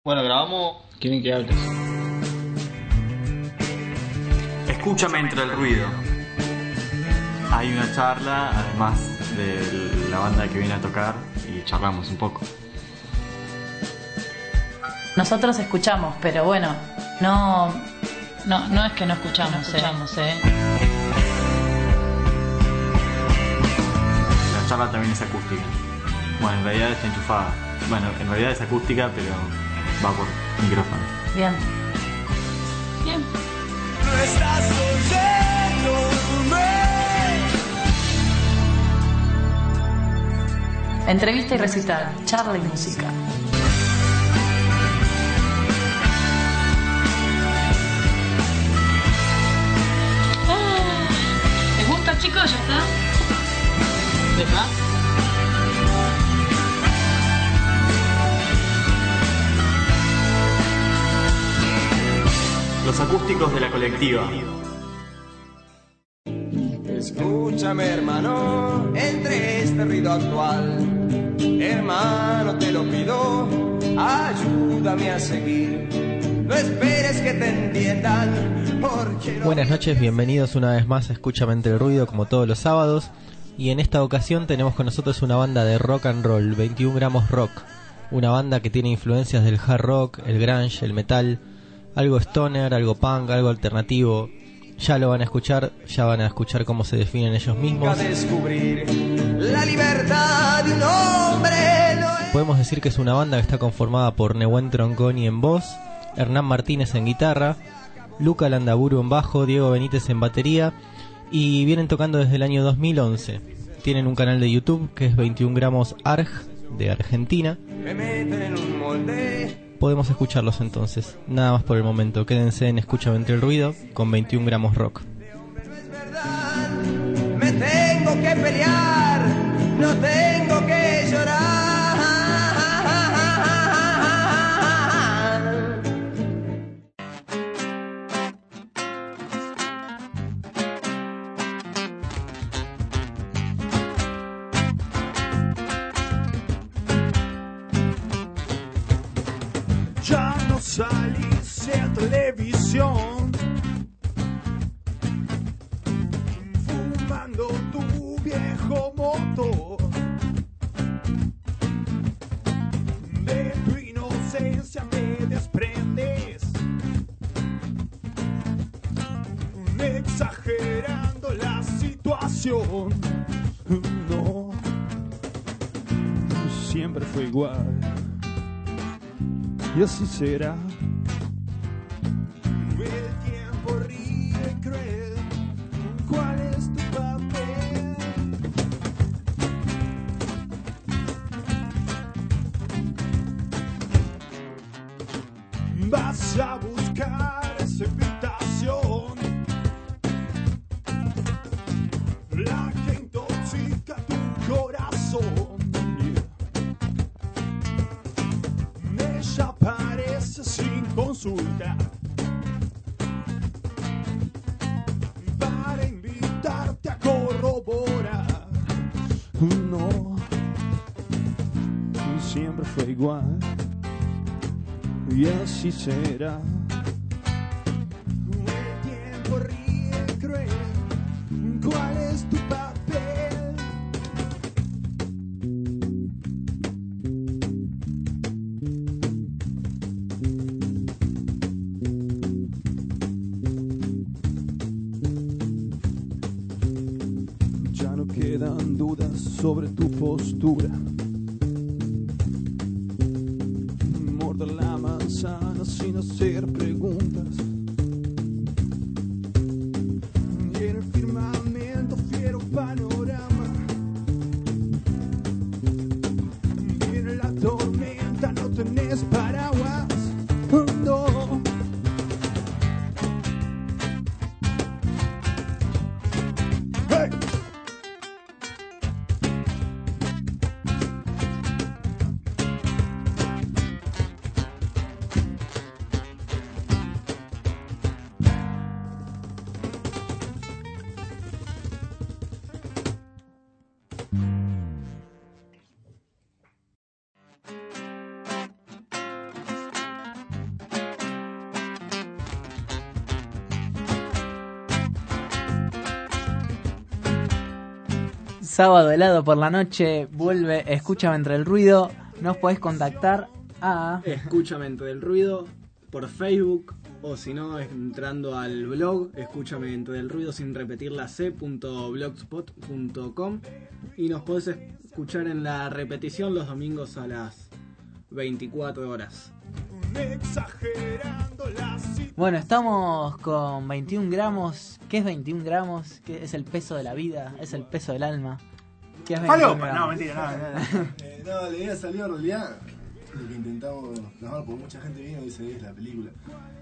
Bueno, grabamos. ¿Quieren que hables? Escúchame entre el ruido. Hay una charla, además de la banda que viene a tocar, y charlamos un poco. Nosotros escuchamos, pero bueno, no es que no escuchamos, La charla también es acústica. Bueno, en realidad está enchufada. Bueno, en realidad es acústica, pero va por micrófono. Bien. Bien. No estás oyéndome. Entrevista y recital, charla y música. ¿Les gusta, chicos? ¿Ya está? ¿Deja? Los acústicos de la colectiva. Escúchame, hermano, entre este ruido actual. Hermano, te lo pido, ayúdame a seguir. No esperes que te entiendan, porque no... Buenas noches, bienvenidos una vez más a Escúchame entre el ruido, como todos los sábados. Y en esta ocasión tenemos con nosotros una banda de rock and roll, 21 gramos rock. Una banda que tiene influencias del hard rock, el grunge, el metal, algo stoner, algo punk, algo alternativo. Ya lo van a escuchar, cómo se definen ellos mismos. Descubrir la libertad de un hombre. Podemos decir que es una banda que está conformada por Nehuen Tronconi en voz, Hernán Martínez en guitarra, Luca Landaburu en bajo, Diego Benítez en batería, y vienen tocando desde el año 2011. Tienen un canal de YouTube que es 21 gramos ARG, de Argentina. Me meten en un molde. Podemos escucharlos entonces, nada más por el momento. Quédense en Escúchame entre el ruido con 21 gramos rock. No es verdad, me tengo que pelear, no tengo que llorar. Ya no salís en televisión, fumando tu viejo motor. De tu inocencia te desprendes, exagerando la situación. No, siempre fue igual. Y así será. El tiempo ríe cruel. ¿Cuál es tu papel? Vas a buscar esa invitación, la que intoxica tu corazón. Ella aparece sin consulta para invitarte a corroborar. No, siempre fue igual y así será. El tiempo ríe cruel. ¿Cuál es tu papel? Quedan dudas sobre tu postura. Morder la manzana sin hacer preguntas. Y en el firmamento fiero panorama. Y en la tormenta no tenés paraguas. No. Hey. sábado helado por la noche vuelve Escúchame entre el ruido. Nos podés contactar a... Escúchame entre el ruido por Facebook, o si no, entrando al blog Escúchame entre el ruido sin repetir la c.blogspot.com, y nos podés escuchar en la repetición los domingos a las 24 horas. Bueno, estamos con 21 gramos. ¿Qué es 21 gramos? ¿Qué es el peso de la vida? ¿Es el peso del alma? ¿Qué es 21 gramos? No, mentira, no, la idea salió en realidad. Lo que intentamos plasmar, porque mucha gente viene y dice es la película.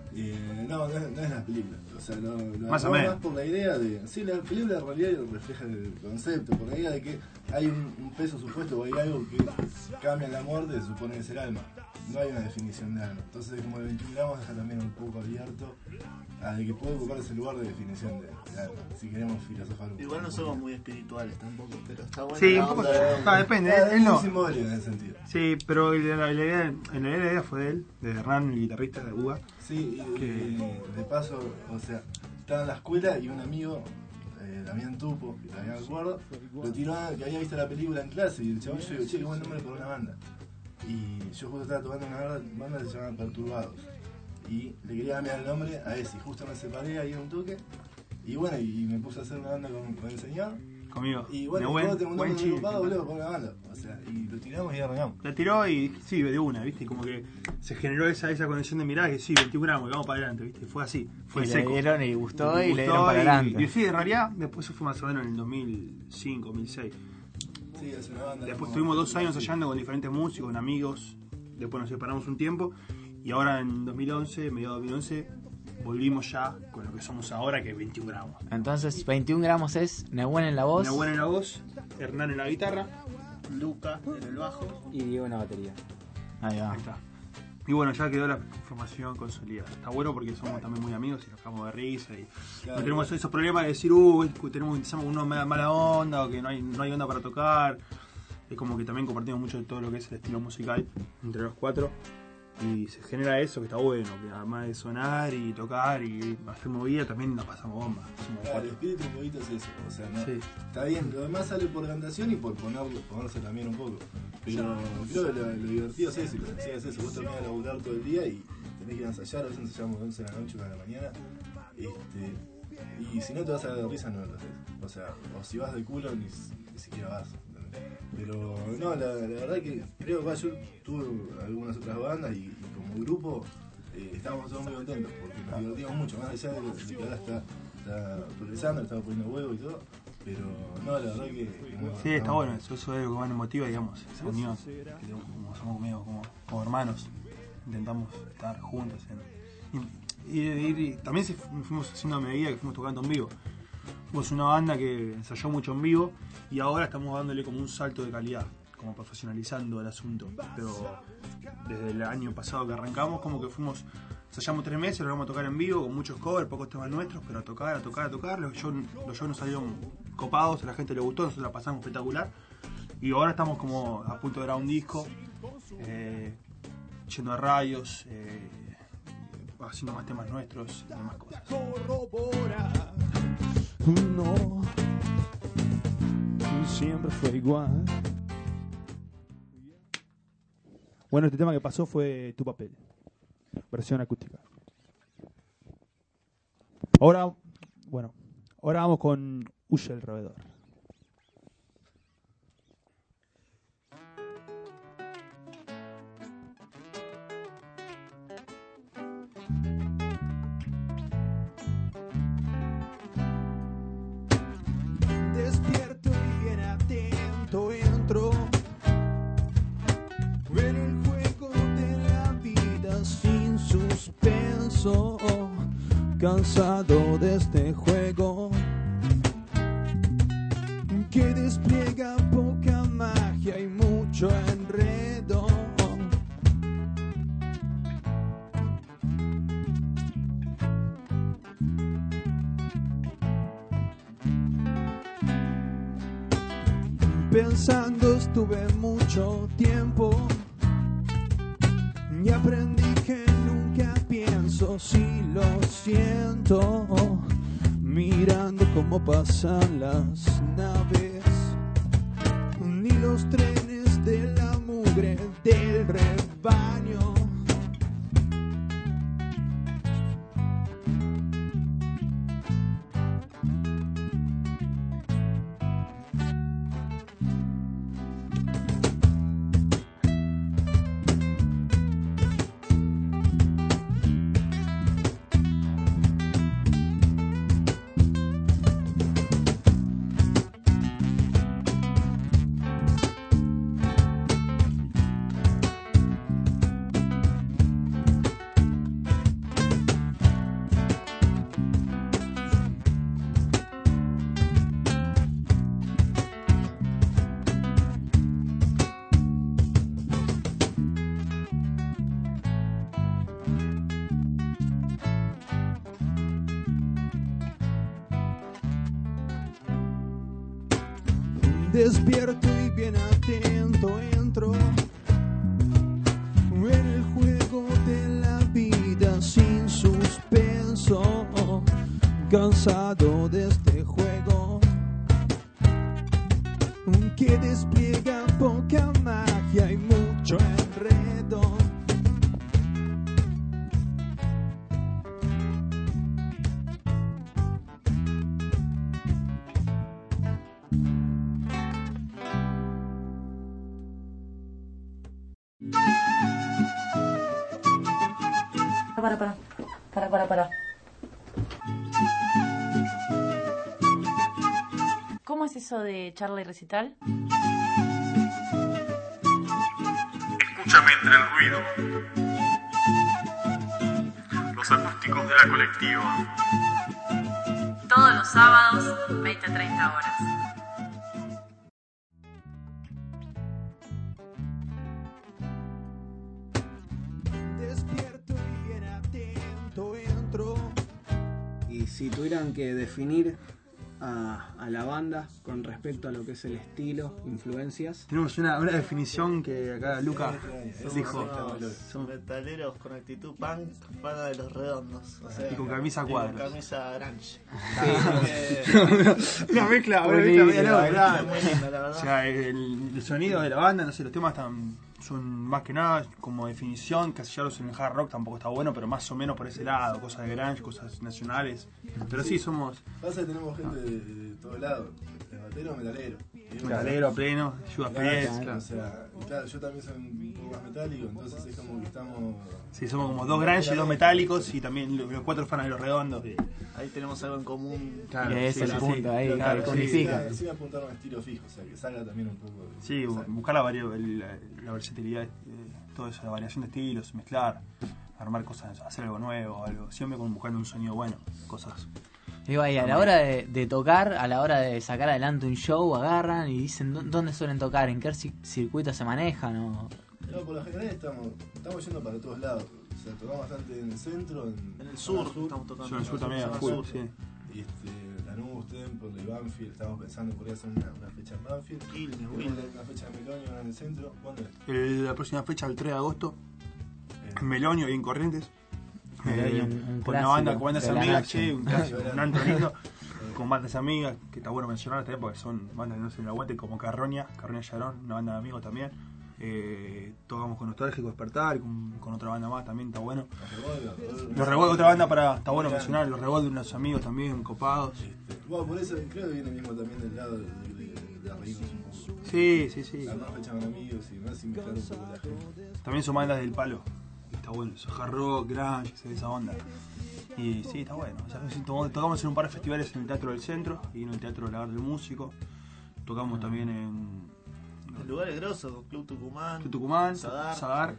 No es la película. O sea, lo más o menos. Más por la idea de. Sí, la película en realidad refleja el concepto, por la idea de que hay un peso supuesto o hay algo que cambia la muerte, se supone que es el alma. No hay una definición de alma. Entonces, como el 21 gramos deja también un poco abierto a de que puede ocupar ese lugar de definición de alma, si queremos filosofar un poco. Igual no somos muy espirituales tampoco, pero está bueno. Sí, un poco. Depende, él no. Es simbólico en ese sentido. Sí, pero la idea fue de él, de Hernán, el guitarrista de UBA. Sí, de paso, o sea, estaba en la escuela y un amigo, Damián Tupo, que también me acuerdo, lo tiró que había visto la película en clase y el chabón yo digo, che, qué buen nombre por una banda. Y yo justo estaba tocando una banda que se llama Perturbados. Y le quería cambiar el nombre a ese, y justo me separé ahí un toque. Y bueno, y me puse a hacer una banda con el señor. Conmigo. Y bueno, tengo un nombre muy ocupado, boludo, con una banda. O sea, y lo tiramos y arrancamos. La tiró y sí, de una, ¿viste? Como que se generó esa conexión de mirada que sí, 21 gramos, vamos para adelante, ¿viste? Fue así, fue seco. Le dieron y gustó y le dieron para adelante. Y sí, en realidad, después eso fue más o menos en el 2005, 2006. Sí, es una banda. Después tuvimos 2 años ensayando con diferentes músicos, con amigos. Después nos separamos un tiempo. Y ahora en 2011, mediados de 2011, volvimos ya con lo que somos ahora, que es 21 gramos. Entonces, 21 gramos es Nehuen en la voz. Nehuen en la voz, Hernán en la guitarra, Luca en el bajo y Diego en la batería. Ahí va. Ahí está. Y bueno, ya quedó la formación consolidada. Está bueno porque somos también muy amigos y nos cagamos de risa y claro, no tenemos esos problemas de decir, tenemos uno mala onda o que no hay onda para tocar. Es como que también compartimos mucho de todo lo que es el estilo musical entre los 4. Y se genera eso que está bueno, que además de sonar y tocar y hacer movida, también nos pasamos bomba. Claro, el espíritu un poquito es eso, o sea, ¿no? Sí. Está bien, lo demás sale por cantación y por ponerse también un poco. Pero creo que lo divertido es eso, lo sencillo es eso, vos terminás de laburar todo el día y tenés que ir a ensayar, a veces ensayamos de 11 de la noche, 1 de la mañana. Y si no te vas a dar de risa, no lo haces. O sea, o si vas de culo, ni siquiera vas. Pero no, la verdad que creo que yo tuve algunas otras bandas y como grupo estábamos todos muy contentos porque nos divertimos mucho, más allá de que ahora está progresando, estaba poniendo huevo y todo, pero no, la verdad que sí, está bueno, eso es lo que más nos motiva, digamos, esa unión, que como somos medio como hermanos, intentamos estar juntos y también fuimos haciendo a medida que fuimos tocando en vivo. Fuimos una banda que ensayó mucho en vivo y ahora estamos dándole como un salto de calidad, como profesionalizando el asunto. Pero desde el año pasado que arrancamos, como que ensayamos 3 meses, lo vamos a tocar en vivo con muchos covers, pocos temas nuestros, pero a tocar. Los shows nos salieron copados, a la gente le gustó, nosotros la pasamos espectacular. Y ahora estamos como a punto de grabar un disco, yendo a radios, haciendo más temas nuestros y demás cosas. No, siempre fue igual. Bueno, este tema que pasó fue Tu Papel, versión acústica. Ahora vamos con Huye el Roedor. Despierto y bien atento entro en el juego de la vida sin suspenso, cansado de este juego que despliega poca magia y mucho enredo. Pensando estuve mucho tiempo y aprendí que nunca pienso si lo siento, mirando cómo pasan las naves los trenes de la mugre del rebaño. Despierto y bien atento entro en el juego de la vida sin suspenso, cansado de este juego que despliega poca magia y mucho enredo. Para. ¿Cómo es eso de charla y recital? Escúchame entre el ruido. Los acústicos de la colectiva. Todos los sábados, 20-30 horas. Despierto y bien atento entro. Y si tuvieran que definir a la banda con respecto a lo que es el estilo, influencias. Tenemos una definición que acá Luca dijo. Son metaleros con actitud punk, pana de Los Redondos. O sea, Y con camisa cuadros. Con camisa grunge. Una mezcla muy linda, la verdad. O sea, el sonido de la banda, no sé, los temas son más que nada como definición, casillarlos en el hard rock tampoco está bueno, pero más o menos por ese lado, cosas de grunge, cosas nacionales. Pero sí, somos Pasa que tenemos gente de todos lados, de batero, metalero. metalero a pleno, Judas Priest. O sea, y claro, yo también soy un poco más metálico, entonces es como que estamos... Sí, somos como dos grunge y dos metálicos y también los cuatro fans de Los Redondos. Ahí tenemos algo en común. Claro, Y ese es el punto ahí, Claro, que sí, unifica. encima apuntar a un estilo fijo, o sea, que salga también un poco... Sí, buscar la versatilidad, toda esa variación de estilos, mezclar, armar cosas, hacer algo nuevo, algo, siempre buscando un sonido bueno, cosas. Digo, ahí a la hora de tocar, a la hora de sacar adelante un show, agarran y dicen dónde suelen tocar, en qué circuitos se manejan. No, por lo general estamos yendo para todos lados. O sea, tocamos bastante en el centro, en el sur, estamos tocando. En el sur también, full, sí. Y Lanús, Temple y Banfield, estamos pensando en por ahí hacer una fecha en Banfield. Una fecha en Melonio, una en el centro. ¿Cuándo es? La próxima fecha, el 3 de agosto, en Melonio y en Corrientes. Con una banda, con bandas amigas, un antro lindo, con bandas amigas, que está bueno mencionar también porque son bandas que no se me aguanten, como Carroña Yarón, una banda de amigos también. Tocamos con Nostálgico Despertar, con otra banda más también, está bueno. Los Revolver, otra banda está bueno mencionar, Los Revolver, unos amigos también, copados. Bueno, por eso creo que viene mismo también del lado de reírnos un poco. Sí. Armar fecha con amigos y demás, y mezclar un poco la gente. También son bandas del palo. Está bueno, eso, hard rock, grunge, esa onda. Y sí, está bueno. O sea, tocamos en un par de festivales en el Teatro del Centro y en el Teatro del Lagar del Músico. Tocamos también en lugares grosos, Club Tucumán, Sadar,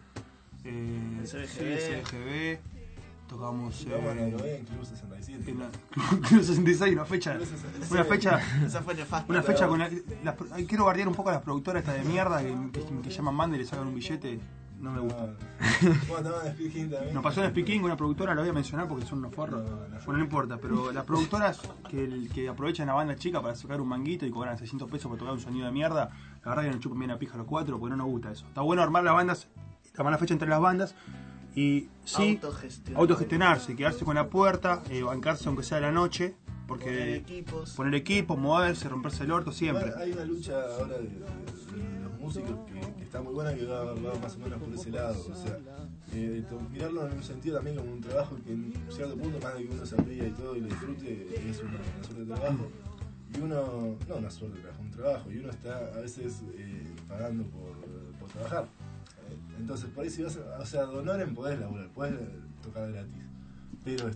CBGB. Tocamos en Club 67. Club 66, una fecha. Esa fue nefasta. Una fecha con quiero bardear un poco a las productoras estas de mierda que llaman banda y le sacan un billete. No me gusta. Nos pasó en Speaking, una productora, la voy a mencionar porque son unos forros. Bueno, no importa, pero las productoras que aprovechan a banda chica para sacar un manguito y cobran 600 pesos para tocar un sonido de mierda, la verdad que nos chupan bien la pija a los cuatro porque no nos gusta eso. Está bueno armar las bandas, armar la fecha entre las bandas y sí, autogestionarse, quedarse con la puerta, bancarse aunque sea de la noche. Porque poner equipos, moverse, romperse el orto siempre. Hay una lucha ahora de músicos que está muy buena, que va más o menos por ese lado. O sea, mirarlo en un sentido también como un trabajo que en cierto punto, más de que uno se ría y todo y lo disfrute, es una suerte de trabajo. Y uno, no una suerte de trabajo, un trabajo, y uno está a veces pagando por trabajar. Entonces, por ahí si vas, o sea, de honoren podés laburar, podés tocar gratis. Pero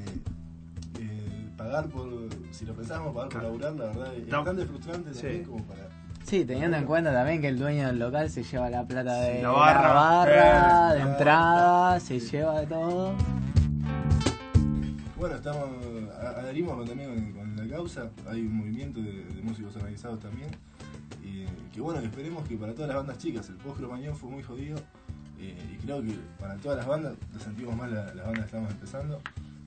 pagar por, si lo pensamos, pagar por laburar, la verdad es bastante frustrante también como para... Sí, teniendo en cuenta también que el dueño del local se lleva la plata de la barra, de entrada, se lleva de todo. Bueno, adherimos también con la causa, hay un movimiento de músicos organizados también, que bueno, que esperemos que para todas las bandas chicas, el post-Cromañón fue muy jodido, y creo que para todas las bandas, lo sentimos más las bandas que estamos empezando,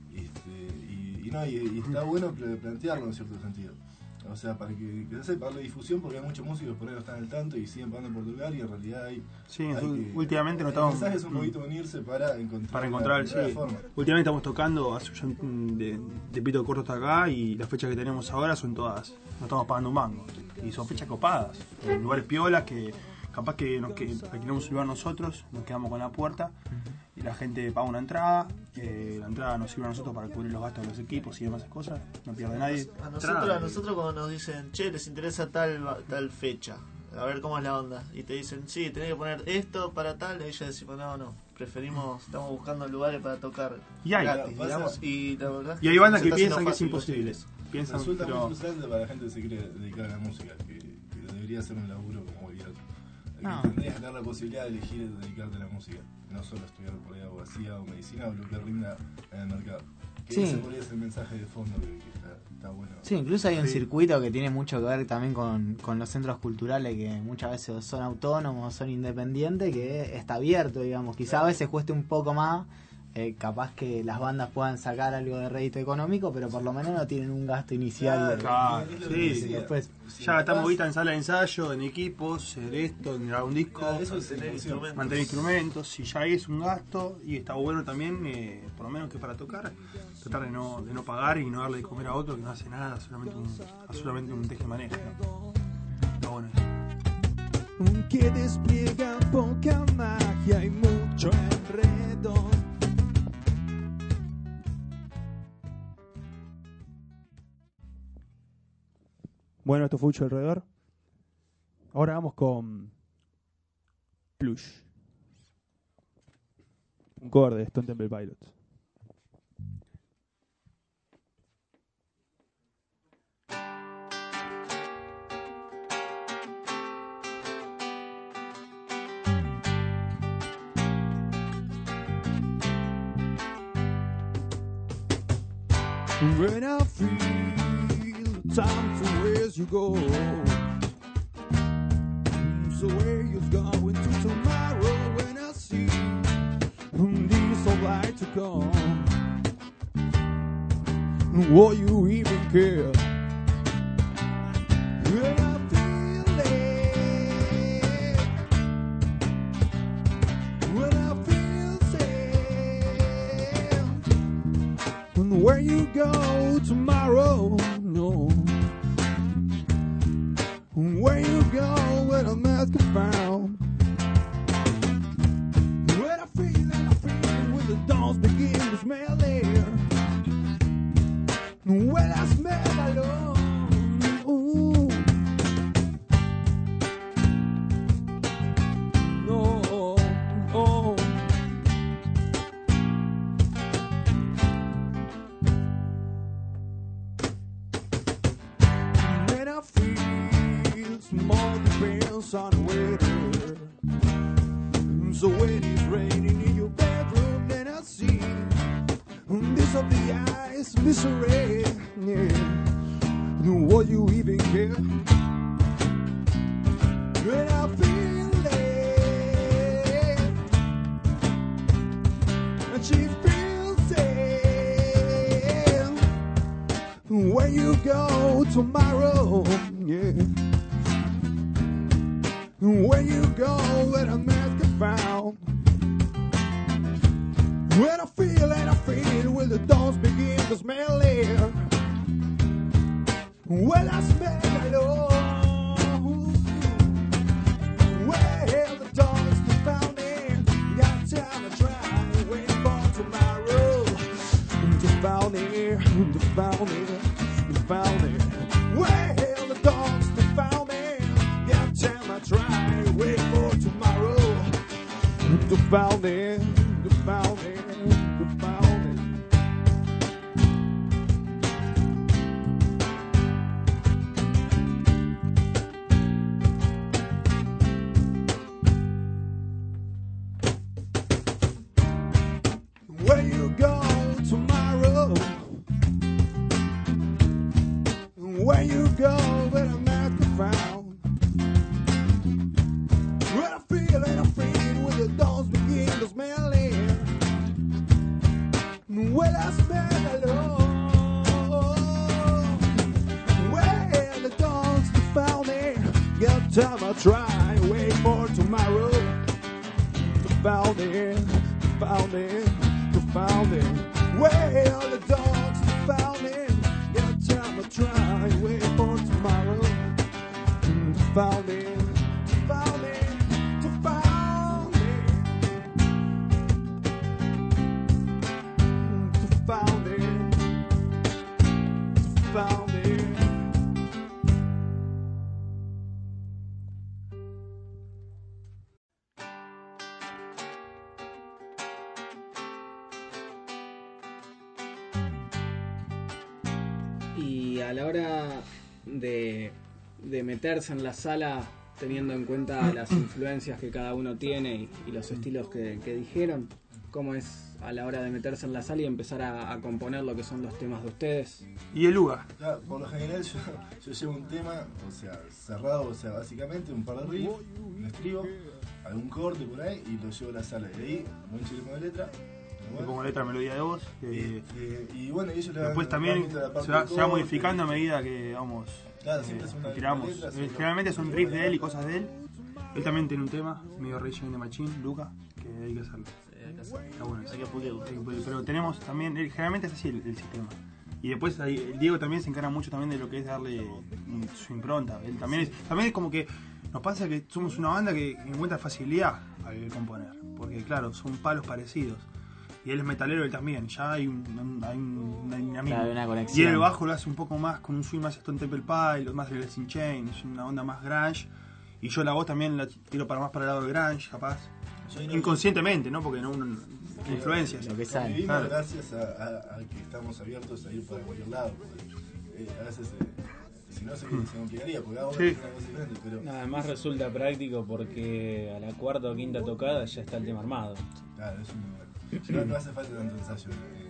y está bueno plantearlo en cierto sentido. O sea, para que se sepa, darle difusión, porque hay muchos músicos por ahí no están al tanto y siguen pagando por tocar, y en realidad últimamente el mensaje es un poquito unirse para encontrar sí. forma. Últimamente estamos tocando de Pito Corto hasta acá, y las fechas que tenemos ahora son todas, no estamos pagando un mango, y son fechas copadas, en lugares piolas que capaz que alquilamos un lugar nosotros, nos quedamos con la puerta y la gente paga una entrada, la entrada nos sirve a nosotros para cubrir los gastos de los equipos y demás cosas, no pierde nadie. A nosotros cuando nos dicen, che, les interesa tal fecha, a ver cómo es la onda, y te dicen, sí, tenés que poner esto para tal, y ellos decimos, no, preferimos, estamos buscando lugares para tocar gratis, digamos, y la verdad y hay bandas que piensan que es imposible. Resulta muy frustrante para la gente que se quiere dedicar a la música, que debería ser un laburo como cualquier otro. Que tendrías que tener la posibilidad de elegir dedicarte a la música, no solo estudiar por ahí abogacía o medicina o lo que rinda en el mercado. Que ese podría ser el mensaje de fondo que está bueno. Sí, incluso hay un circuito que tiene mucho que ver también con los centros culturales, que muchas veces son autónomos, son independientes, que está abierto, digamos. Quizá a veces cueste un poco más, capaz que las bandas puedan sacar algo de rédito económico, pero por lo menos no tienen un gasto inicial. Claro, sí. Después ya gastamos guita en sala de ensayo, en equipos, en esto, en grabar un disco, mantener instrumentos, y ya ahí es un gasto, y está bueno también, por lo menos que para tocar, tratar de no pagar y no darle de comer a otro que no hace nada, solamente un teje-maneje, ¿no? Está bueno eso. Que despliega poca magia y mucho enredo. Bueno, esto fue Ucho alrededor. Ahora vamos con Plush, un cover de Stone Temple Pilots. When I feel time to where's you go, so where you going to tomorrow? When I see this all light to come, will you even care? When I feel it, when I feel sad, where you go tomorrow? No. Where you go when a mask is found? When I feel when the dawn begin to smell air, when I smell alone. Ooh. No, oh. When I feel small depends on the weather. So when it's raining in your bedroom, then I see this of the eyes, misery. Yeah. Will you even care? When I feel it, and she feels it. Where you go tomorrow? Yeah. Where you go when a mask is found? When I feel and I feel when the dawns begin to smell air. When I smell alone. found it, found it, found it. Well, the dogs found it. Yeah, time I try, wait for tomorrow. Found it, found it, found it. Where you go tomorrow? Where you go when I'm not found? When I feel when the dawn begin to smell it. When I smell alone. Well, the dogs found it. Get time I try, wait for tomorrow. Found it, found it. Found it. Well, the dogs found it. Yeah, time to try. Wait for tomorrow. Found it. Found it. Found it. Found it. Found it. Y a la hora de meterse en la sala, teniendo en cuenta las influencias que cada uno tiene y los estilos que dijeron, ¿cómo es a la hora de meterse en la sala y empezar a componer lo que son los temas de ustedes? ¿Y el Uga? Ya, por lo general yo llevo un tema, o sea, cerrado, o sea, básicamente un par de riffs, un estribo, algún corte por ahí y lo llevo a la sala. Y ahí, un chile de letra. Le pongo letra, melodía de voz. Y bueno, ellos le después también se va modificando a medida que vamos. Claro, siempre es una tiramos. letra, Generalmente son riffs de él y cosas de él. Él también tiene un tema, medio Rage Against the Machine, Luca, que hay que hacerlo. Está bueno. Hay que pulirlo. Pero tenemos también, generalmente es así el sistema. Y después el Diego también se encarga mucho también de lo que es darle su impronta. Él también es como que nos pasa que somos una banda que encuentra facilidad al componer. Porque claro, son palos parecidos. Y él es metalero, él también. Ya hay una dinamismo. Claro, una conexión. Y él el bajo lo hace un poco más con un swing más Stone Temple Pilots, más Alice in Chains, es una onda más grunge. Y yo la voz también la tiro más para el lado del grunge, capaz. Inconscientemente, ¿no? Porque no influencias. Lo que sale. Vivimos gracias a que estamos abiertos a ir para cualquier lado. A veces, si no, se complicaría, porque hago una cosa diferente. Pero Además resulta práctico porque a la cuarta o quinta tocada ya está el tema armado. Claro, eso no hace falta tanto ensayo.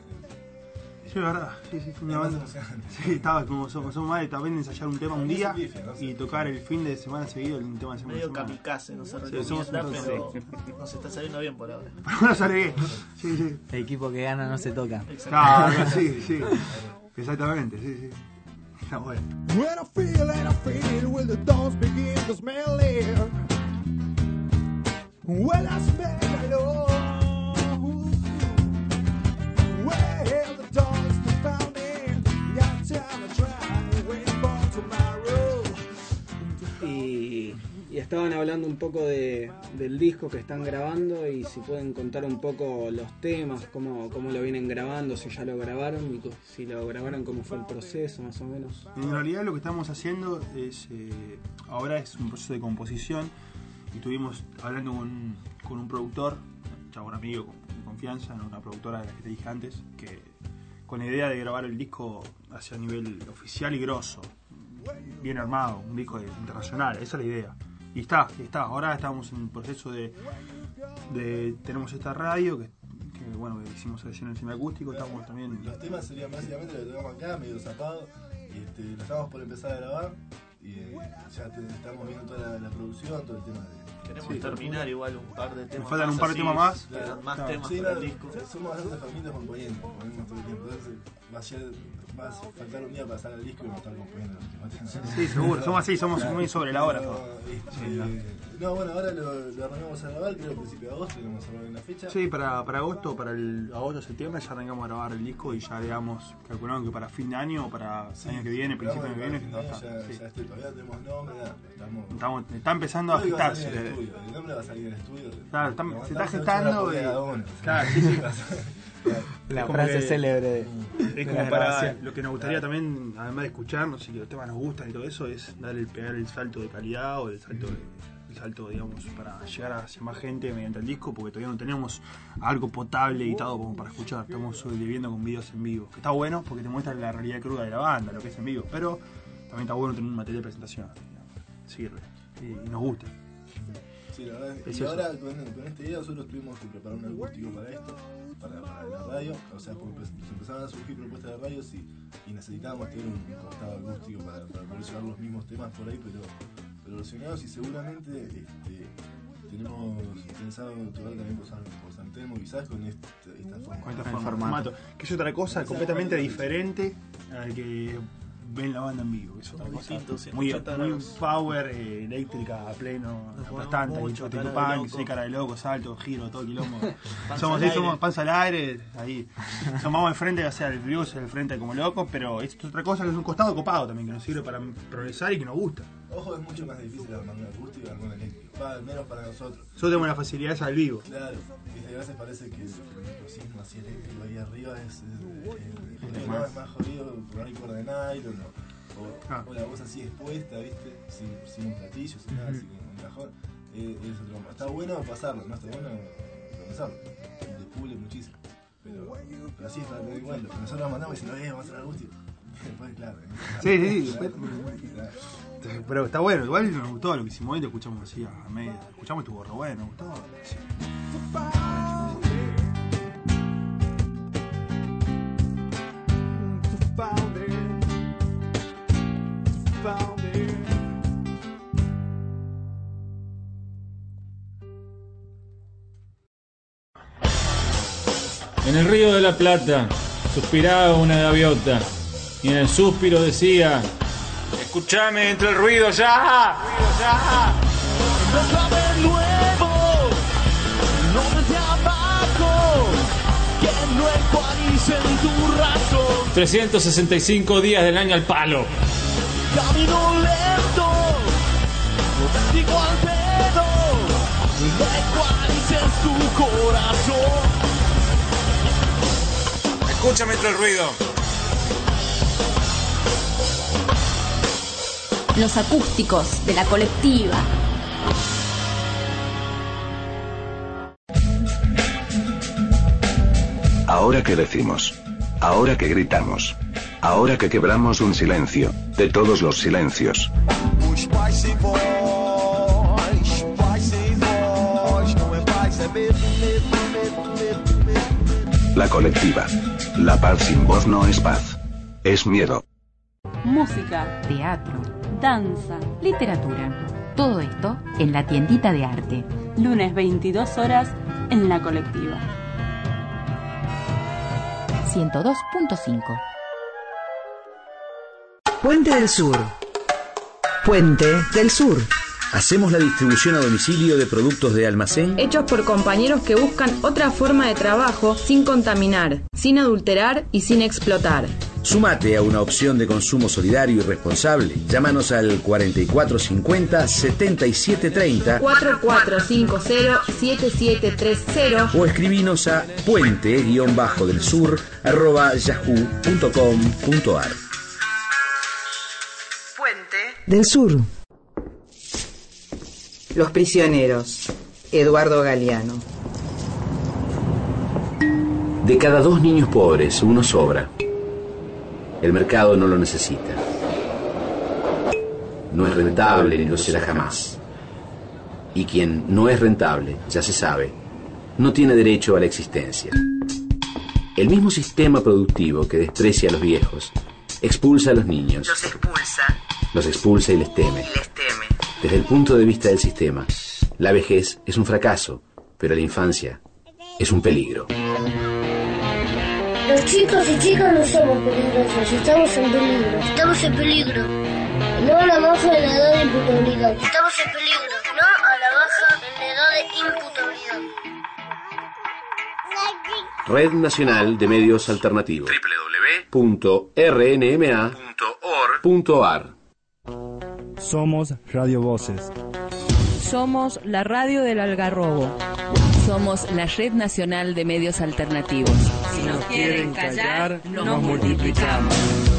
Sí, es verdad. Sí, una banda. Sí, estaba como somos más también de ensayar un tema un día y tocar el fin de semana seguido el tema de semana. Medio kamikaze, no se recomienda, pero nos está saliendo bien por ahora. Bueno, sale bien. Sí. El equipo que gana no se toca. Claro, sí. Exactamente, sí. Está bueno. When I feel, when the dogs begin to smell it. When I smell alone. Well, the dogs found it. Got time to try, wait for tomorrow. Y estaban hablando un poco del disco que están grabando y si pueden contar un poco los temas, cómo lo vienen grabando, si ya lo grabaron y si lo grabaron, cómo fue el proceso más o menos. En realidad lo que estamos haciendo es ahora es un proceso de composición y estuvimos hablando con un productor, un amigo con confianza, una productora de la que te dije antes, que con la idea de grabar el disco hacia nivel oficial y grosso, bien armado, un disco internacional, esa es la idea. Y está, ahora estamos en el proceso de tenemos esta radio que hicimos en el semiacústico, estamos también. Los temas serían básicamente lo que tocamos acá, medio zapado, y lo estamos por empezar a grabar y ya estamos viendo toda la producción, todo el tema de. Queremos terminar igual un par de temas. Me faltan un par de temas más. Más temas sí, para el disco. Somos bastante familias componiendo todo el tiempo. Entonces va a faltar un día para pasar el disco y vamos a estar componiendo los temas. Sí, seguro. Somos así, somos muy sobre la hora. Bueno, ahora lo arrancamos a grabar, creo que a principios de agosto, tenemos que en la fecha. Sí, para agosto, para el agosto-septiembre ya arrancamos a grabar el disco y ya digamos, calculamos que para fin de año o para el año que viene, principio del año que viene, ya todavía tenemos nombre, está empezando a gestarse. El nombre va a salir del estudio. Claro, se está gestando. Claro, sí. La frase célebre. es como para lo que nos gustaría también, además de escucharnos y que los temas nos gustan y todo eso, es pegar el salto de calidad o el salto, digamos, para llegar hacia más gente mediante el disco, porque todavía no tenemos algo potable editado como para escuchar. Estamos sobreviviendo con videos en vivo, que está bueno porque te muestra la realidad cruda de la banda, lo que es en vivo, pero también está bueno tener un material de presentación, sirve y nos gusta. Sí, la verdad. Y ahora con este día nosotros tuvimos que preparar un acústico para esto, para la radio. O sea, porque se empezaban a surgir propuestas de radios y necesitábamos tener un costado acústico para poder llevar los mismos temas por ahí, pero relacionados, y seguramente tenemos pensado tocar también por San Telmo, quizás con esta formato. Que es otra cosa completamente diferente al que ven la banda en vivo. Es otra cosa muy power, eléctrica a pleno, bastante, tipo punk, sí, cara de loco, salto, giro, todo quilombo. somos panza al aire, ahí. Vamos al frente, o sea, el vivo es el frente como locos, pero es otra cosa que es un costado copado también, que nos sirve para progresar y que nos gusta. Ojo, es mucho más difícil armar una acústica que armar eléctrico, al menos para nosotros. Nosotros tenemos la facilidad esa al vivo. Claro, a veces parece que el microsismo así eléctrico ahí arriba es más jodido por ahí por de nylon o la voz así expuesta, ¿viste? Sin un platillo, sin nada, sin un cajón. Es otro. Está bueno pasarlo, no está bueno comenzarlo. Y te pule muchísimo. Pero así es para tener en cuenta. Nosotros mandamos y decimos, vamos a hacer acústico. Después, claro. Sí. Pero está bueno, igual nos gustó lo que hicimos hoy, lo escuchamos así a media. Escuchamos tu gorro, bueno, nos gustó. Sí. En el río de la Plata suspiraba una gaviota y en el suspiro decía: escuchame entre el ruido ya. De nuevo, no desde abajo, que no ecualicen tu razón. 365 días del año al palo. Camino lento, no te digo al pedo, no ecualices tu corazón. Escúchame entre el ruido. Los acústicos de la colectiva. Ahora que decimos. Ahora que gritamos. Ahora que quebramos un silencio. De todos los silencios. La colectiva. La paz sin voz no es paz. Es miedo. Música, teatro, danza, literatura. Todo esto en la tiendita de arte. Lunes 22 horas en la colectiva. 102.5. Puente del Sur. Puente del Sur. Hacemos la distribución a domicilio de productos de almacén hechos por compañeros que buscan otra forma de trabajo sin contaminar, sin adulterar y sin explotar. Sumate a una opción de consumo solidario y responsable. Llámanos al 4450-7730 4450-7730 o escribinos a puente-delsur@yahoo.com.ar. Puente del Sur. Los prisioneros. Eduardo Galeano. De cada 2 niños pobres, uno sobra. El mercado no lo necesita. No es rentable ni lo será jamás. Y quien no es rentable, ya se sabe, no tiene derecho a la existencia. El mismo sistema productivo que desprecia a los viejos, expulsa a los niños. Los expulsa y les teme. Desde el punto de vista del sistema, la vejez es un fracaso, pero la infancia es un peligro. Los chicos y chicas no somos peligrosos, estamos en peligro. Estamos en peligro. No a la baja en la edad de imputabilidad. Estamos en peligro. No a la baja en la edad de imputabilidad. Red Nacional de Medios Alternativos. www.rnma.org.ar. Somos Radio Voces. Somos la radio del Algarrobo. Somos la Red Nacional de Medios Alternativos. Si nos quieren callar, nos multiplicamos.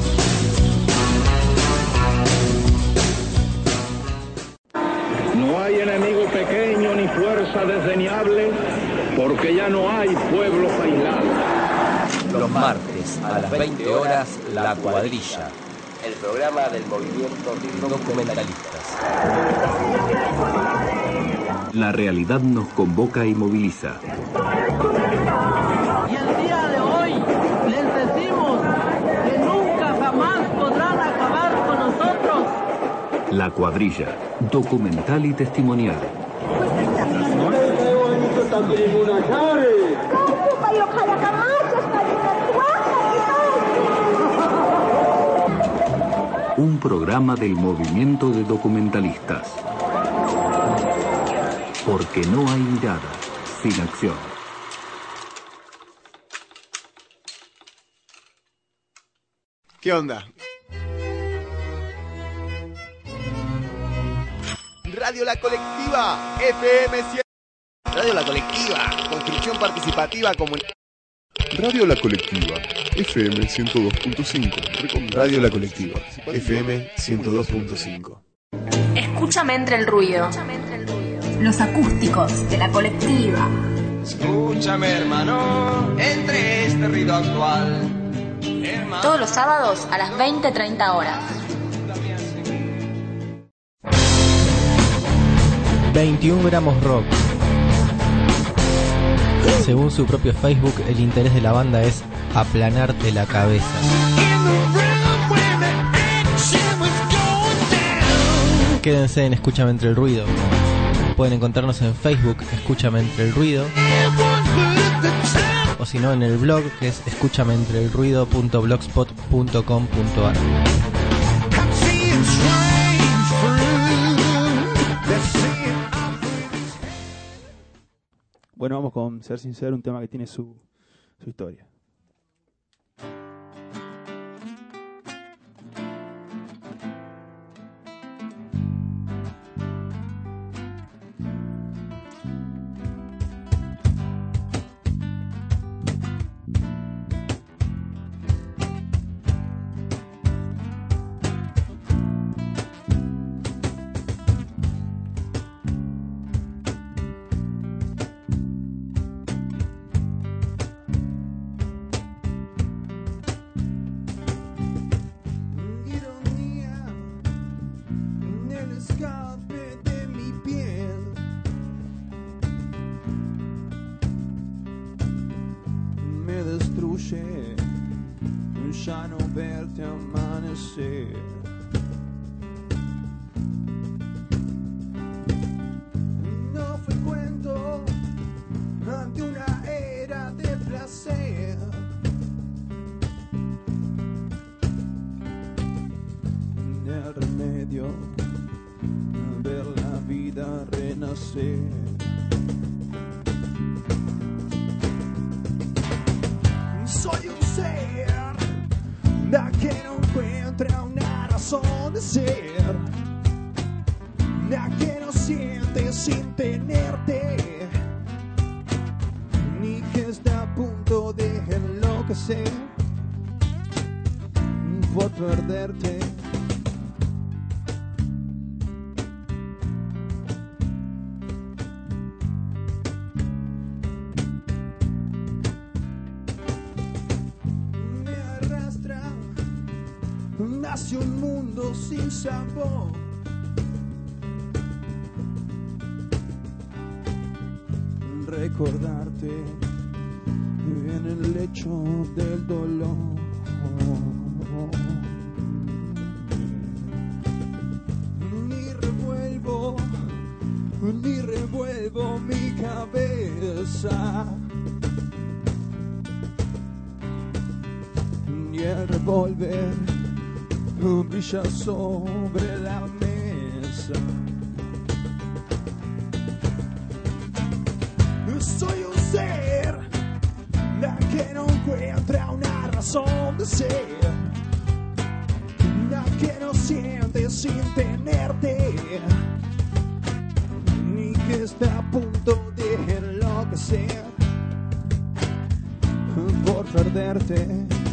No hay enemigo pequeño ni fuerza desdeñable, porque ya no hay pueblos aislados. Los martes a las 20 horas, La Cuadrilla, el programa del movimiento Documentalistas. La realidad nos convoca y moviliza. Y el día de hoy les decimos que nunca jamás podrán acabar con nosotros. La Cuadrilla, documental y testimonial. Un programa del movimiento de documentalistas. Porque no hay mirada sin acción. ¿Qué onda? Radio La Colectiva, FM 100. Radio La Colectiva, construcción participativa comunitaria. Radio La Colectiva, FM 102.5. Radio La Colectiva, FM 102.5. Escúchame entre el ruido. Los acústicos de La Colectiva. Escúchame, hermano, entre este ruido actual. Hermano. Todos los sábados a las 20:30 horas. 21 gramos rock. Según su propio Facebook, el interés de la banda es aplanarte la cabeza. Quédense en Escúchame entre el ruido. Pueden encontrarnos en Facebook, Escúchame entre el ruido, o si no en el blog, que es escúchamentrelruido.blogspot.com.ar. Bueno, vamos con Ser Sincero, un tema que tiene su historia. Ya no verte amanecer. No fue cuento ante una era de placer. El remedio, ver la vida renacer. Soy un ser la que no encuentra una razón de ser, la que no siente sin tenerte, ni que está a punto de enloquecer por perderte. Hacia un mundo sin sabor. Recordarte en el lecho del dolor. Ni revuelvo mi cabeza. Ni el revólver brilla sobre la mesa. Soy un ser la que no encuentra una razón de ser, la que no siente sin tenerte, ni que está a punto de enloquecer perderte.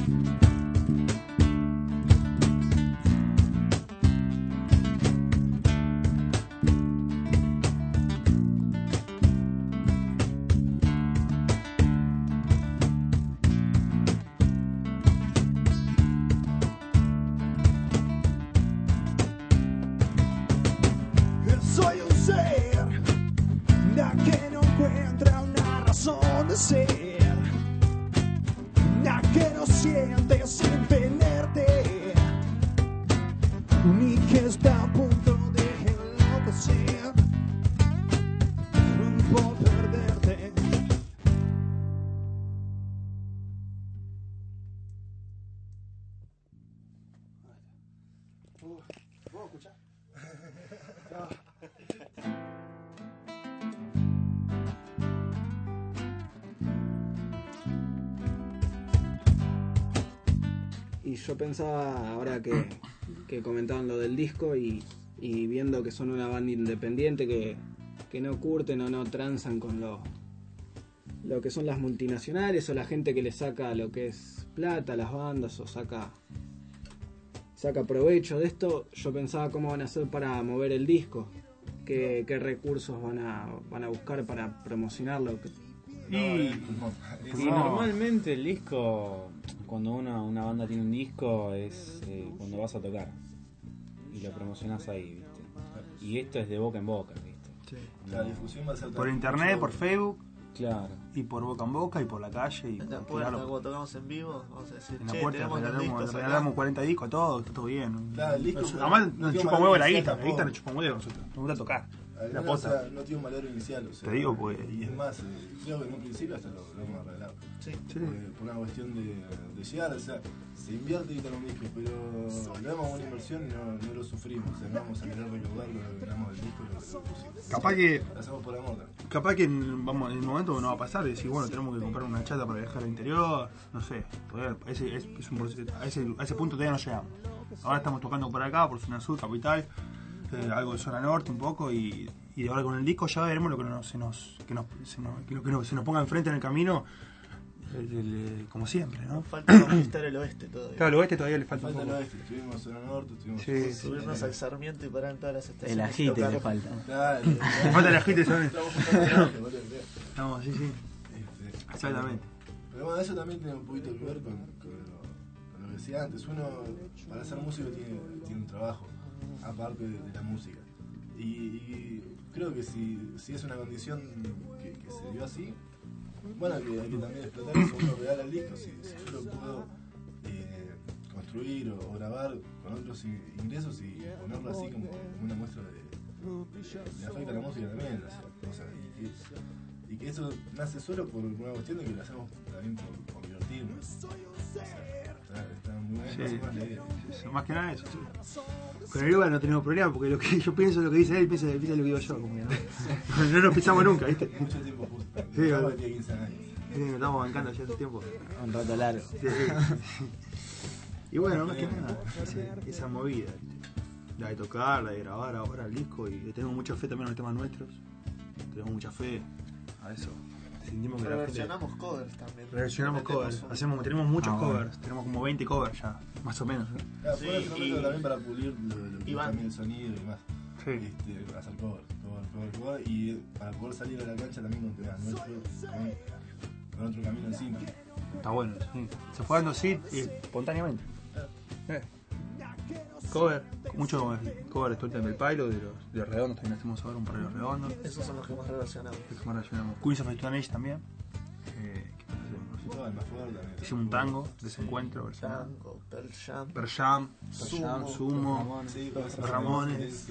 Soy un ser la que no encuentra una razón de ser, la que no siente sin tenerte, ni que está a punto de enloquecer por perderte. ¿Puedo escuchar? Y yo pensaba, ahora que comentaban lo del disco y viendo que son una banda independiente que no curten o no transan con lo que son las multinacionales o la gente que le saca lo que es plata a las bandas o saca provecho de esto, yo pensaba cómo van a hacer para mover el disco, qué recursos van a buscar para promocionarlo. Y normalmente el disco, cuando una banda tiene un disco, es cuando vas a tocar y lo promocionás ahí, ¿viste? Y esto es de boca en boca, ¿viste? Sí. La difusión va a ser Por internet, por Facebook. Claro. Y por boca en boca y por la calle. Y en la puerta, cuando tocamos en vivo, vamos a decir, en la che, puerta regalamos 40 discos, todo, está todo bien. Claro, el disco, además nos no chupa huevo la guita nos chupa huevo a nosotros, nos gusta tocar. La o posta. sea, no tiene un valor inicial, o sea, te digo, pues. Y es más, creo que en un principio hasta lo vamos a regalar. Sí. Por una cuestión de llegar, o sea, se invierte y en un disco, pero le damos una inversión y no lo sufrimos, o sea, no vamos a querer recaudar lo que ganamos del disco y lo pusimos. Capaz que. Lo hacemos por amor. Capaz que en el momento no va a pasar, de decir, bueno, tenemos que comprar una chata para viajar al interior, no sé, todavía es un proceso, a ese punto todavía no llegamos. Ahora estamos tocando por acá, por zona sur, capital, algo de zona norte un poco, y ahora con el disco ya veremos lo que se nos ponga enfrente en el camino, como siempre, ¿no? Falta conquistar el oeste todavía. Claro, el oeste todavía le falta un poco. El oeste, estuvimos en zona norte, subirnos al Sarmiento y parar en todas las estaciones. El agite le falta. Claro, le falta el agite, ¿sabes? No, sí. Exactamente. Pero bueno, eso también tiene un poquito que ver con lo que decía antes. Uno, para ser músico, tiene un trabajo, aparte de la música. Y creo que si es una condición que se dio así, bueno, que hay que también explotar eso. Uno regala el disco, si yo lo puedo construir o grabar con otros ingresos y ponerlo así como una muestra de afecto a la música también, o sea, y que eso nace solo por una cuestión de que lo hacemos también por divertirnos. O sea, está muy bien, más la idea. Más que nada eso, sí. Con el Eva no tenemos problema, porque lo que yo pienso, lo que dice él, piensa lo que digo yo. Como no nos pisamos nunca, ¿viste? Mucho tiempo justo. Sí, tiene 15 años. Sí, nos estamos bancando ya hace tiempo. Un rato largo. Sí. Y bueno, más que nada, esa movida, la de tocar, la de grabar ahora el disco, y le tenemos mucha fe también a los temas nuestros. Tenemos mucha fe a eso. Sentimos que reversionamos covers también. Reversionamos covers. Tenemos muchos covers. Tenemos como 20 covers ya, más o menos. Claro, fue un instrumento también para pulir lo que también el sonido y demás. Sí. Hacer cover. Y para poder salir a la cancha también con temas nuestros, con otro camino encima. Está bueno, sí. Se fue dando así espontáneamente. Cover, mucho cover de Stolten del Pailo, de Redondos, también hacemos ahora un par de los Redondos. Esos son los que más relacionamos. Queens of the Stone Age también. Hicimos un tango, Desencuentro, Tango, Pearl Jam, Sumo, Ramones.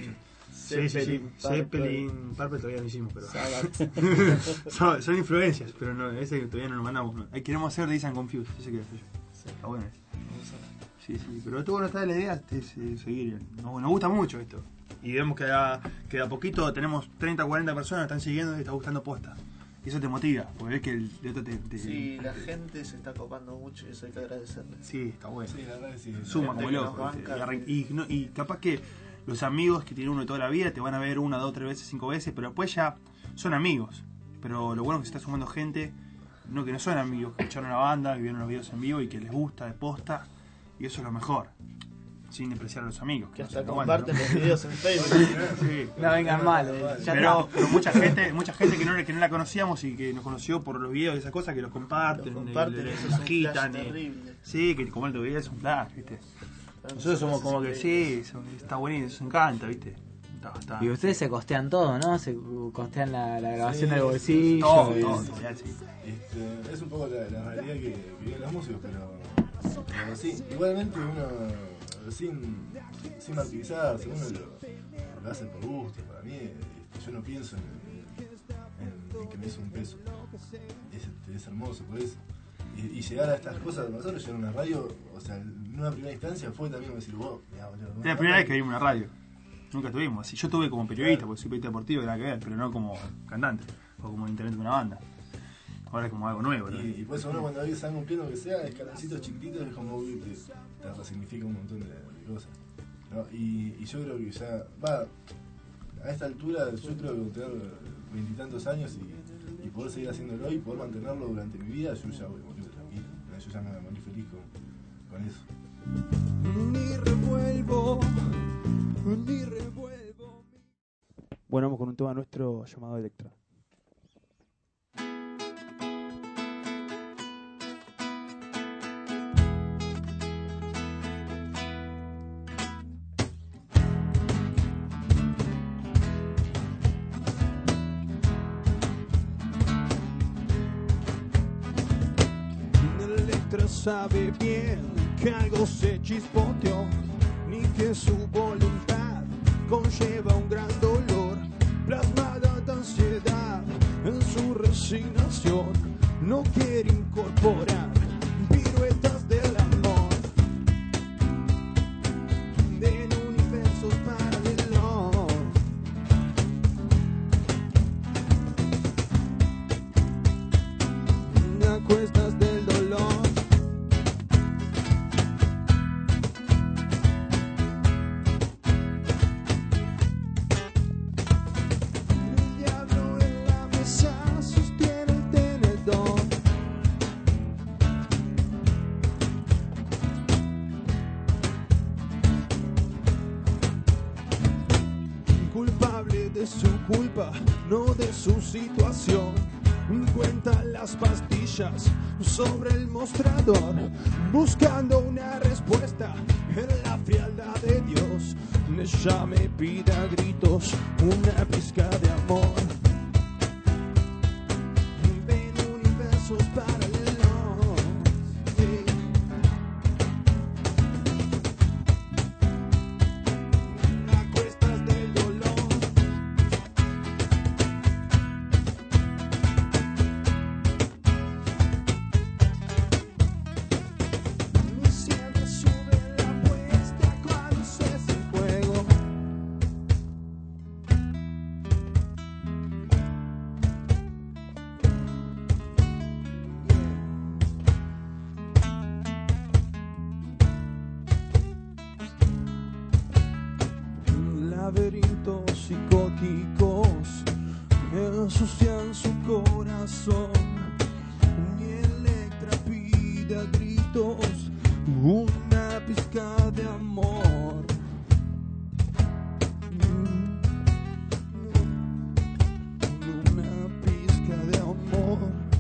Zeppelin, Purple todavía no hicimos, pero son influencias, pero no, ese todavía no nos mandamos. No. Queremos hacer Days and Confused, ese que hacer yo. Está bueno ese. Sí, pero todo no está la idea es seguir. Nos gusta mucho esto. Y vemos que a poquito tenemos 30 o 40 personas que están siguiendo y está gustando posta. Y eso te motiva, porque ves que el otro te sí, la gente se está copando mucho y eso hay que agradecerle. Sí, está bueno. Sí, la verdad sí. Suma como loco. Y capaz que los amigos que tiene uno de toda la vida te van a ver 1, 2, 3 veces, 5 veces, pero después ya son amigos. Pero lo bueno es que se está sumando gente no que no son amigos, que escucharon una banda, que vieron los videos en vivo y que les gusta de posta, y eso es lo mejor. Sin despreciar a los amigos. Que hasta comparten los videos en Facebook. Sí. No vengan mal, pero mucha gente que no la conocíamos y que nos conoció por los videos y esas cosas, que los comparten, eso agitan. Sí, que como el video es un flash, ¿viste? Nosotros somos como que sí, está bonito, nos encanta, ¿viste? Y ustedes se costean todo, ¿no? Se costean la grabación del bolsillo. Todo, es un poco la realidad que viven los músicos, pero sí, igualmente uno sin martirizarse, uno lo hace por gusto. Para mí, yo no pienso en que me hizo un peso. Es hermoso por eso. Y llegar a estas cosas, nosotros llegar a una radio, o sea, en una primera instancia fue también decir, wow, es la primera vez que vimos una radio. Nunca tuvimos. Yo tuve como periodista, porque soy periodista deportivo, nada que ver, pero no como cantante o como intendente de una banda. Ahora es como algo nuevo, ¿no? Y por eso uno cuando ves algo pleno que sea, escaloncitos chiquititos, es como que te resignifica un montón de cosas, ¿no? Y yo creo que ya, a esta altura, yo creo que tener 20 y tantos años y poder seguir haciéndolo y poder mantenerlo durante mi vida, yo ya voy a morir tranquilo. Yo ya me voy a morir feliz con eso. Ni revuelvo. Bueno, vamos con un tema nuestro llamado Electra. Electra sabe bien que algo se chispoteó, ni que su voluntad conlleva un gran dolor, plasmada de ansiedad en su resignación. No quiere incorporar piruetas del amor en universos paralelos. A cuestas del dolor. Su culpa, no de su situación. Cuenta las pastillas sobre el mostrador, buscando una respuesta en la frialdad de Dios. Ella me pide a gritos una pizca de amor. Ven universos paralelos. Sí. A cuestas del dolor. Laberintos psicóticos ensucian su corazón, y Electra pide a gritos una pizca de amor. Una pizca de amor.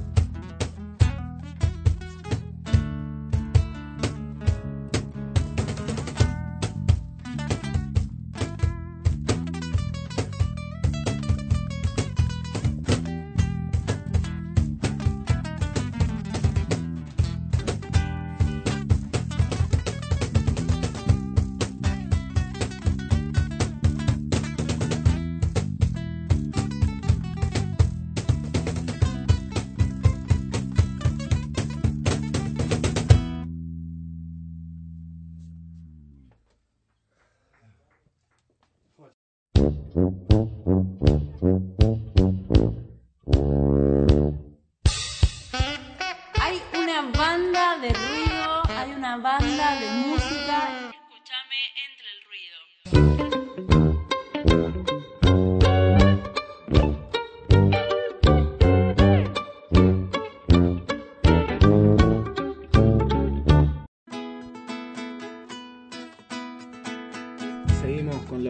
Hay una banda de ruido, hay una banda de música. Escúchame entre el ruido.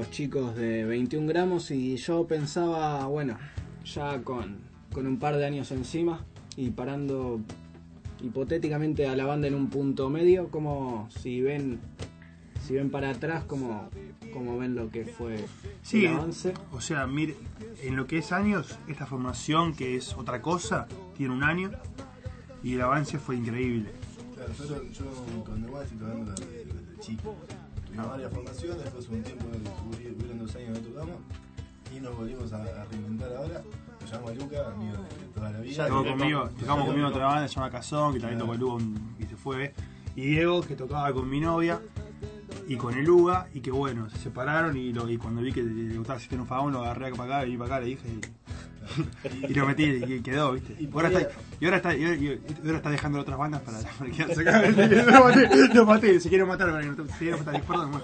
los chicos de 21 gramos y yo pensaba, bueno, ya con un par de años encima y parando hipotéticamente a la banda en un punto medio, como si ven para atrás, como ven lo que fue el avance. O sea, mire, en lo que es años, esta formación que es otra cosa, tiene un año y el avance fue increíble. Claro, yo con Neumann estoy tocando desde chico. Tuvimos varias formaciones, después un tiempo, hubieron 2 años que tocamos y nos volvimos a reinventar ahora. Nos llamamos Luca, amigo de toda la vida. Tocamos conmigo otra banda, se llama Cazón, que también tocó el Luga y se fue. Y Diego, que tocaba con mi novia y con el Luga, y que bueno, se separaron y cuando vi que le gustaba Sistema of a Down, lo agarré acá para acá, y para acá, le dije y lo metí y quedó, ¿viste? Y ahora está dejando otras bandas para quedarse acá. Lo maté, se quiere matar, perdón.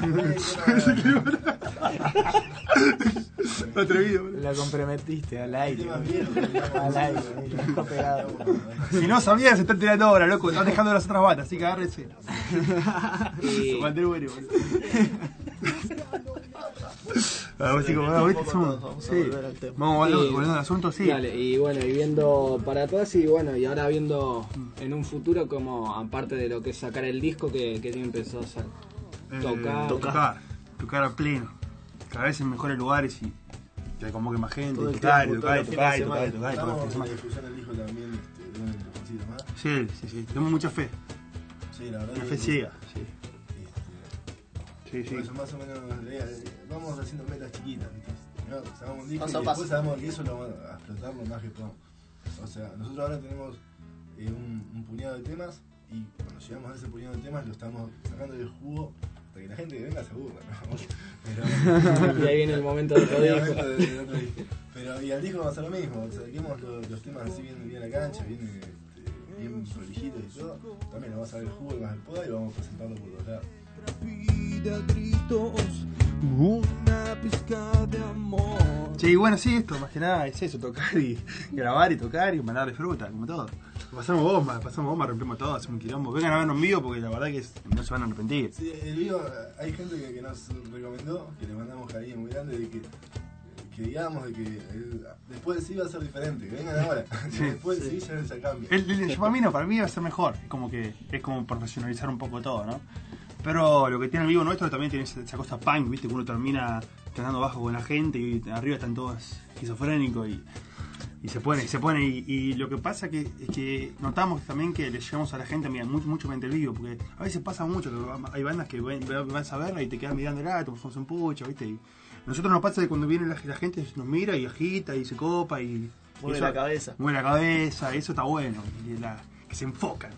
Atrevido. Lo comprometiste al aire. Lo dejó pegado. Si no sabías, se están tirando ahora, loco. Están dejando las otras bandas, así que agárrense. Maté bueno. Vamos, chicos, vamos volviendo al asunto, sí. Dale, y bueno, y viendo para atrás y bueno, y ahora viendo en un futuro como, aparte de lo que es sacar el disco, que tiene pensado hacer. Tocar a pleno. Cada vez en mejores lugares y que convoque más gente, tocar. Estamos en la difusión del disco también, de un empujoncito más. Sí, tenemos mucha fe. Sí, la verdad. Una fe ciega, sí. Por eso más o menos vamos haciendo metas chiquitas, ¿viste? Primero sacamos un disco y después sabemos que eso lo vamos a explotar lo más que podamos. O sea, nosotros ahora tenemos un puñado de temas y cuando llegamos a ese puñado de temas lo estamos sacando del jugo hasta que la gente que venga se aburra, ¿no? Y ahí viene el momento del otro disco. Pero y al disco vamos a hacer lo mismo, o sea, saquemos los temas así bien a la cancha, bien prolijitos y todo. También lo vamos a ver el jugo y más el poda y vamos a presentarlo por todos lados. Pide gritos una pizca de amor. Sí, bueno, sí, esto más que nada es eso, tocar y grabar y tocar y mandarle fruta, como todo. Pasamos bomba, rompemos todo, hacemos un quilombo. Vengan a vernos en vivo porque la verdad que no se van a arrepentir. Sí, el vivo, hay gente que nos recomendó, que le mandamos cariño muy grande, de que digamos de que después de sí va a ser diferente, que vengan ahora. Sí, después de sí ya cambia. Para mí va a ser mejor, es como profesionalizar un poco todo, ¿no? Pero lo que tiene el vivo nuestro también tiene esa cosa punk, ¿viste? Que uno termina cantando bajo con la gente y arriba están todos esquizofrénicos y se pone y lo que pasa es que notamos también que le llegamos a la gente mucho mediante el vivo, porque a veces pasa mucho que hay bandas que vas a verla y te quedan mirándola, te pones un pucho, ¿viste? Y nosotros nos pasa que cuando viene la gente nos mira y agita y se copa y mueve la cabeza, y eso está bueno, que se enfocan.